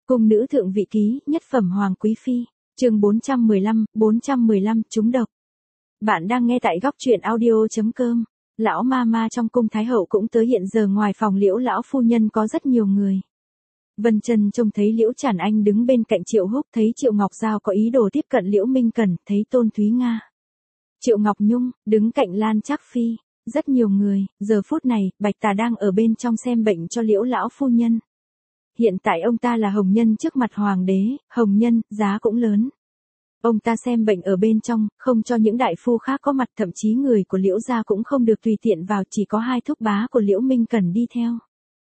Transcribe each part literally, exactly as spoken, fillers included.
Cung nữ thượng vị ký, nhất phẩm hoàng quý phi, chương bốn trăm mười lăm, bốn trăm mười lăm, trúng độc. Bạn đang nghe tại góc truyện audio chấm com. Lão ma ma trong cung thái hậu cũng tới, hiện giờ ngoài phòng Liễu lão phu nhân có rất nhiều người. Vân Chân trông thấy Liễu Trản Anh đứng bên cạnh Triệu Húc, thấy Triệu Ngọc Giao có ý đồ tiếp cận Liễu Minh Cẩn, thấy Tôn Thúy Nga, Triệu Ngọc Nhung đứng cạnh Lan Trác Phi, rất nhiều người. Giờ phút này, Bạch Tà đang ở bên trong xem bệnh cho Liễu lão phu nhân. Hiện tại ông ta là hồng nhân trước mặt hoàng đế, hồng nhân, giá cũng lớn. Ông ta xem bệnh ở bên trong, không cho những đại phu khác có mặt, thậm chí người của Liễu gia cũng không được tùy tiện vào, chỉ có hai thúc bá của Liễu Minh Cẩn đi theo.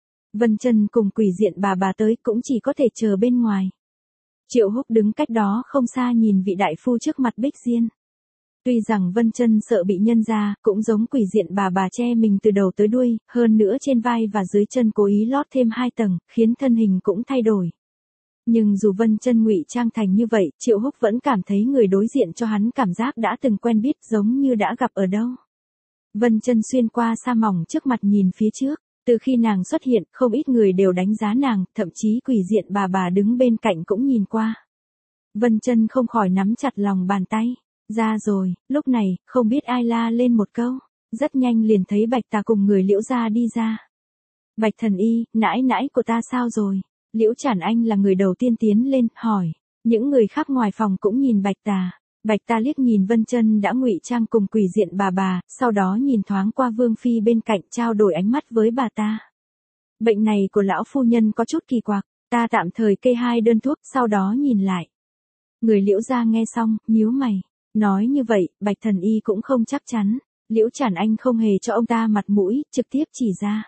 Vân Chân cùng Quỷ Diện bà bà tới cũng chỉ có thể chờ bên ngoài. Triệu Húc đứng cách đó không xa nhìn vị đại phu trước mặt Bích Diên. Tuy rằng Vân Chân sợ bị nhân ra, cũng giống Quỷ Diện bà bà che mình từ đầu tới đuôi, hơn nữa trên vai và dưới chân cố ý lót thêm hai tầng, khiến thân hình cũng thay đổi. Nhưng dù Vân Chân ngụy trang thành như vậy, Triệu Húc vẫn cảm thấy người đối diện cho hắn cảm giác đã từng quen biết, giống như đã gặp ở đâu. Vân Chân xuyên qua sa mỏng trước mặt nhìn phía trước, từ khi nàng xuất hiện, không ít người đều đánh giá nàng, thậm chí Quỷ Diện bà bà đứng bên cạnh cũng nhìn qua. Vân Chân không khỏi nắm chặt lòng bàn tay. Ra rồi, lúc này, không biết ai la lên một câu, rất nhanh liền thấy Bạch Tà cùng người Liễu gia đi ra. Bạch thần y, nãi nãi của ta sao rồi? Liễu Trản Anh là người đầu tiên tiến lên, hỏi. Những người khác ngoài phòng cũng nhìn Bạch Tà. Bạch Tà liếc nhìn Vân Chân đã ngụy trang cùng Quỷ Diện bà bà, sau đó nhìn thoáng qua Vương phi bên cạnh, trao đổi ánh mắt với bà ta. Bệnh này của lão phu nhân có chút kỳ quặc, ta tạm thời kê hai đơn thuốc, sau đó nhìn lại. Người Liễu gia nghe xong, nhíu mày. Nói như vậy, Bạch thần y cũng không chắc chắn. Liễu Trản Anh không hề cho ông ta mặt mũi, trực tiếp chỉ ra.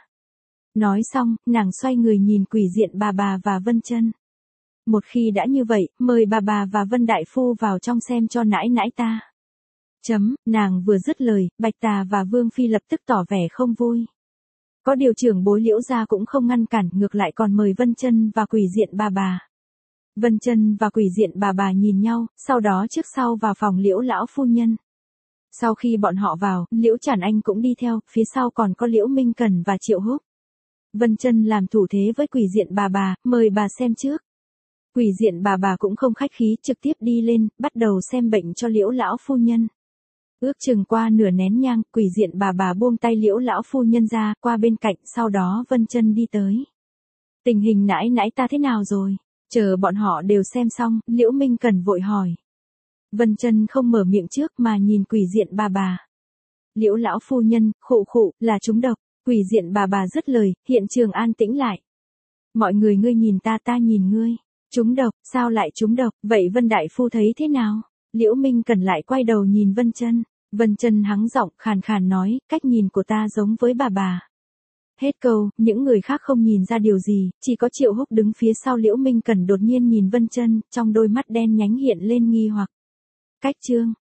Nói xong, nàng xoay người nhìn Quỷ Diện bà bà và Vân Chân. Một khi đã như vậy, mời bà bà và Vân đại phu vào trong xem cho nãi nãi ta. Chấm, nàng vừa dứt lời, Bạch Tà và Vương phi lập tức tỏ vẻ không vui. Có điều trưởng bối Liễu gia cũng không ngăn cản, ngược lại còn mời Vân Chân và Quỷ Diện bà bà. Vân Chân và Quỷ Diện bà bà nhìn nhau, sau đó trước sau vào phòng Liễu lão phu nhân. Sau khi bọn họ vào, Liễu Trản Anh cũng đi theo, phía sau còn có Liễu Minh Cẩn và Triệu Húc. Vân Chân làm thủ thế với Quỷ Diện bà bà, mời bà xem trước. Quỷ Diện bà bà cũng không khách khí, trực tiếp đi lên, bắt đầu xem bệnh cho Liễu lão phu nhân. Ước chừng qua nửa nén nhang, Quỷ Diện bà bà buông tay Liễu lão phu nhân ra, qua bên cạnh, sau đó Vân Chân đi tới. Tình hình nãi nãi ta thế nào rồi? Chờ bọn họ đều xem xong, Liễu Minh Cẩn vội hỏi. Vân Chân không mở miệng trước mà nhìn Quỷ Diện bà bà. Liễu lão phu nhân, khụ khụ, là trúng độc. Quỷ Diện bà bà dứt lời, hiện trường an tĩnh lại. Mọi người ngươi nhìn ta ta nhìn ngươi. Trúng độc, sao lại trúng độc, vậy Vân đại phu thấy thế nào? Liễu Minh Cẩn lại quay đầu nhìn Vân Chân. Vân Chân hắng giọng, khàn khàn nói, cách nhìn của ta giống với bà bà. Hết câu, những người khác không nhìn ra điều gì, chỉ có Triệu Húc đứng phía sau Liễu Minh Cẩn đột nhiên nhìn Vân Chân, trong đôi mắt đen nhánh hiện lên nghi hoặc. Cách chương,